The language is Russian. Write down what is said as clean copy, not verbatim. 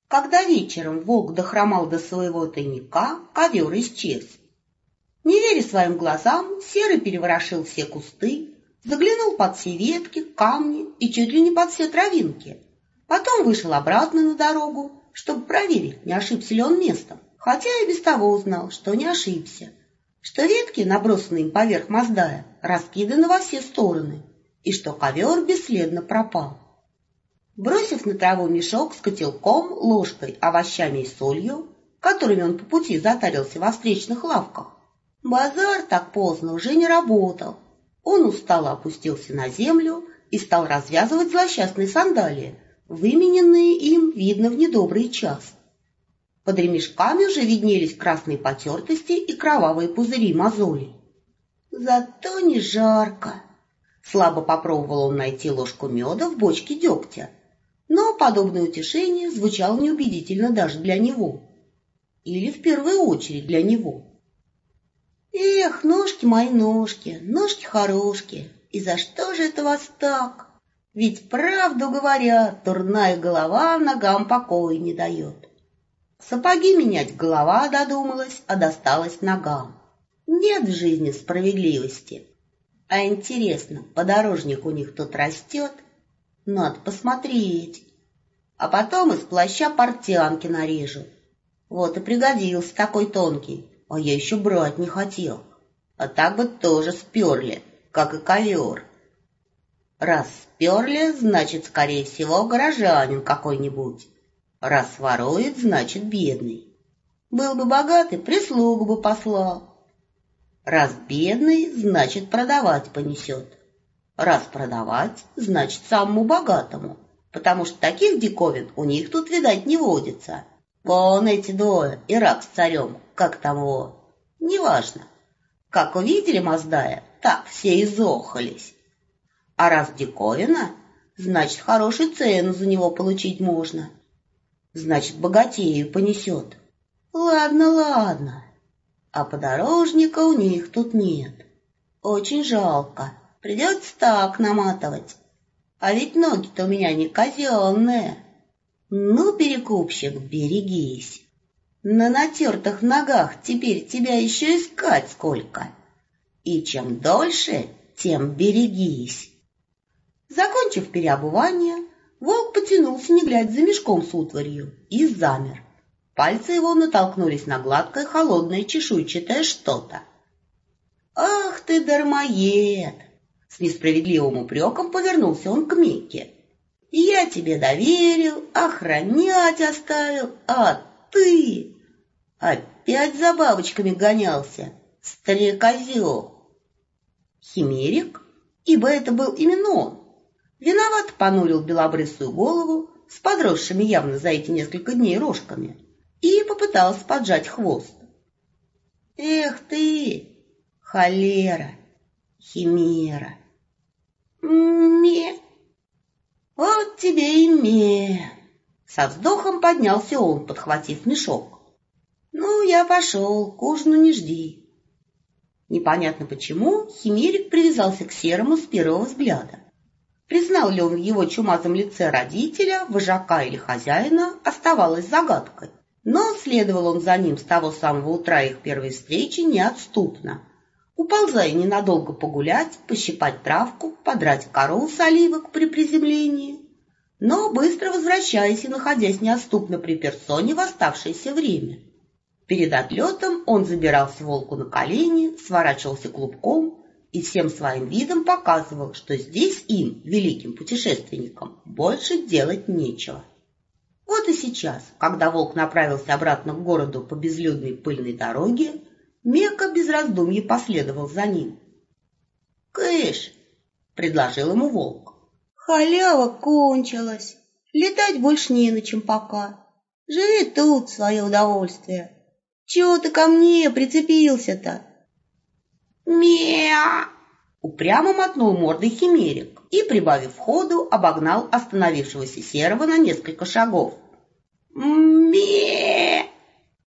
Когда вечером волк дохромал до своего тайника, ковер исчез. Не веря своим глазам, Серый переворошил все кусты, заглянул под все ветки, камни и чуть ли не под все травинки. Потом вышел обратно на дорогу, чтобы проверить, не ошибся ли он местом, хотя и без того узнал, что не ошибся, что ветки, набросанные им поверх Маздая, раскиданы во все стороны, и что ковер бесследно пропал. Бросив на траву мешок с котелком, ложкой, овощами и солью, которыми он по пути затарился во встречных лавках, базар так поздно уже не работал. Он устало опустился на землю и стал развязывать злосчастные сандалии, вымененные им, видно, в недобрый час. Под ремешками уже виднелись красные потертости и кровавые пузыри мозолей. Зато не жарко. Слабо попробовал он найти ложку меда в бочке дегтя, но подобное утешение звучало неубедительно даже для него. Или в первую очередь для него. Эх, ножки мои ножки, ножки-хорошки, и за что же это вас так? Ведь правду говорят, дурная голова ногам покоя не дает. Сапоги менять голова додумалась, а досталась ногам. Нет в жизни справедливости. А интересно, подорожник у них тут растет? Надо посмотреть. А потом из плаща портянки нарежу. Вот и пригодился такой тонкий, а я еще брать не хотел. А так бы тоже сперли, как и ковер. Раз сперли, значит, скорее всего, горожанин какой-нибудь. Раз ворует, значит, бедный. Был бы богатый, прислугу бы послал. Раз бедный, значит, продавать понесет. Раз продавать, значит, самому богатому, потому что таких диковин у них тут, видать, не водится. Вон эти двое, Ирак с царем, как там его, неважно. Как увидели Маздая, так все изохались. А раз диковина, значит, хорошую цену за него получить можно. Значит, богатею понесет. Ладно, ладно. А подорожника у них тут нет. Очень жалко. Придется так наматывать. А ведь ноги-то у меня не казенные. Ну, перекупщик, берегись. На натертых ногах теперь тебя еще искать сколько. И чем дольше, тем берегись. Закончив переобувание, волк потянулся, не глядя, за мешком с утварью, и замер. Пальцы его натолкнулись на гладкое, холодное, чешуйчатое что-то. «Ах ты, дармоед!» С несправедливым упреком повернулся он к Мекке. «Я тебе доверил, охранять оставил, а ты опять за бабочками гонялся, стрекозел!» Химерик, ибо это был именно он, виноват понурил белобрысую голову с подросшими явно за эти несколько дней рожками и попытался поджать хвост. «Эх ты, холера, химера! Ме! Вот тебе и ме!» Со вздохом поднялся он, подхватив мешок. «Ну, я пошел, к ужину не жди». Непонятно почему химерик привязался к Серому с первого взгляда. Признал ли он в его чумазом лице родителя, вожака или хозяина, оставалось загадкой. Но следовал он за ним с того самого утра их первой встречи неотступно, уползая ненадолго погулять, пощипать травку, подрать кору с оливок при приземлении, но быстро возвращаясь и находясь неотступно при персоне в оставшееся время. Перед отлетом он забирался волку на колени, сворачивался клубком и всем своим видом показывал, что здесь им, великим путешественникам, больше делать нечего. Вот и сейчас, когда волк направился обратно к городу по безлюдной пыльной дороге, Мекка без раздумья последовал за ним. «Кыш!» — предложил ему волк. «Халява кончилась. Летать больше не на чем пока. Живи тут в свое удовольствие. Чего ты ко мне прицепился-то?» «Мя!» — упрямо мотнул мордой химерик и, прибавив ходу, обогнал остановившегося Серого на несколько шагов. «Ме!»